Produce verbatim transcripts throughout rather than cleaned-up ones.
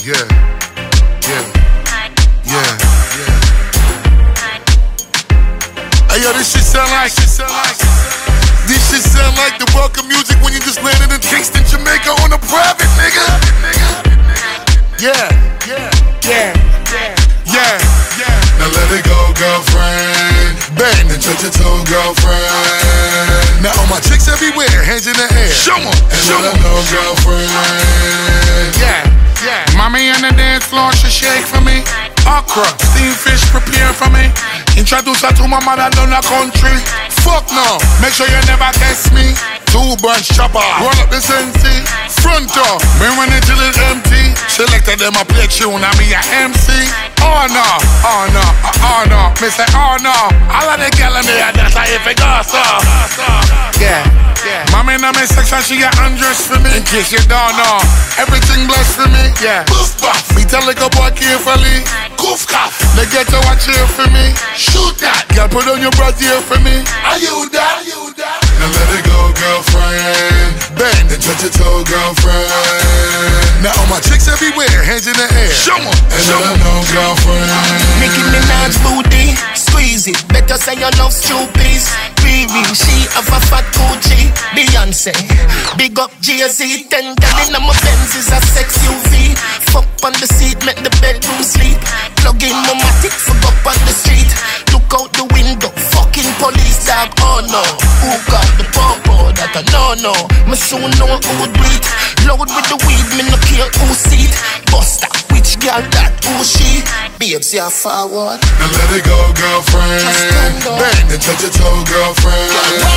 yeah, yeah, yeah, yeah. Hey yo, this shit sound like, shit sound like, this shit sound like the welcome music when you just landed in Kingston, Jamaica on a private, nigga. Yeah, yeah, yeah, yeah, yeah, yeah. Now let it go, girlfriend. Bang and touch your toe, girlfriend. Now all my chicks everywhere, hands in the air. Show 'em, and show 'em, know, girlfriend. Yeah, yeah. Mommy on the dance floor, she shake for me. Okra, steamed fish prepare for me. Introduce her to my mother down the country. Fuck no, make sure you never test me. Two bunch chopper, roll up the Sensi. Front door, me run it till it's empty. Selected them a play tune, I me a M C. Oh no, oh no, oh no. Me say oh no, all of the gal in there, that's how if it goes so. Yeah, yeah. Mommy in my section, she got undressed for me. In case you don't know, everything blessed for me. Yeah, poof puff. Me tell the boy carefully. Goof cough. They get to watch here for me. Shoot that. Girl, put on your breath here for me. Are you that? Are you that? Now let it go, girlfriend. Bang, then touch your toe, girlfriend. Now all my chicks everywhere, hands in the air. Show 'em, and show 'em, know, girlfriend. Nicki Minaj booty, squeeze it. Better say you love stupid. Baby, she have a fat Gucci. Beyonce, big up Jay-Z. Ten gal in my Benz is a sex U V. Fuck on the seat, make the bedroom sleep. Plug in my matic, fuck up on the street. Look out the window, fucking police dog. Oh no, who got the popo? That I no no. Me soon know who do it. Load with the weed, me no care who see it. Buster, which girl that who she? Babes, yeah forward. Now let it go, girlfriend. Bang, then touch your toe, girlfriend.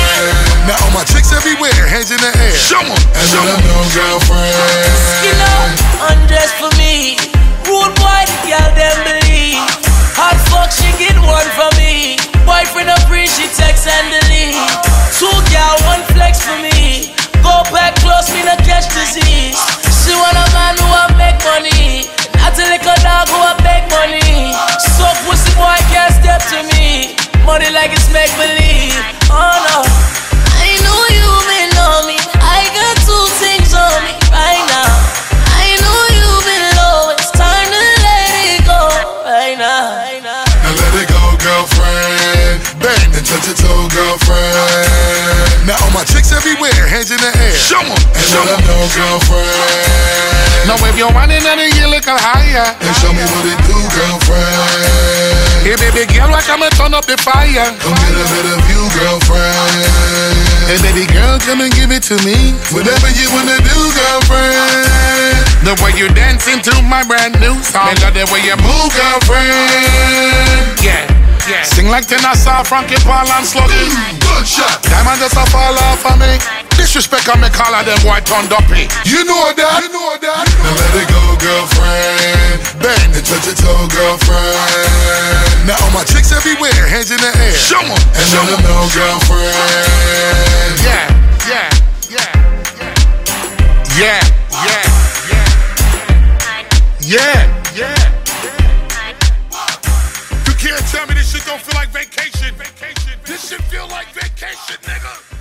Now all my chicks everywhere, hands in the air. Show 'em, and show 'em, know, girlfriend. You know, undress for me. Rude boy, the girl them believe. Hot fuck, she get one for me. Boyfriend a free, she text and delete. Two girl, one flex for me. Go back close, me not catch disease. She want a man who a make money, not a little dog who a beg money. So pussy boy can't step to me. Money like it's make believe. Oh no, I know you may know me. I got two things on me right now. I know you've been low. It's time to let it go right now. Right now. Now let it go, girlfriend. Bang, then touch your toe, girlfriend. Now all my chicks everywhere, hands in the air. Show 'em, and show 'em, know, girlfriend. Now if you're running and you look higher, then show me what it do, girlfriend. Hey baby girl, why come and turn up the fire? Come get a bit of you, girlfriend. Hey baby girl, come and give it to me. Whatever you wanna do, girlfriend. The way you dancing to my brand new song. I love the way you move, girlfriend. Yeah, yeah. Sing like ten I saw Frankie Paul and Sluggy. Good shot. Diamond just a fall off of me. Disrespect on me, call her them boy turned up it. You know that, you know that. Now let it go, girlfriend. Bang, then touch your toe, girlfriend. Now all my chicks everywhere, hands in the air. Show 'em, and show 'em, know, girlfriend. Yeah, yeah, yeah, yeah, yeah, yeah, yeah, yeah. You can't tell me this shit don't feel like vacation. Vacation. This shit feel like vacation, nigga.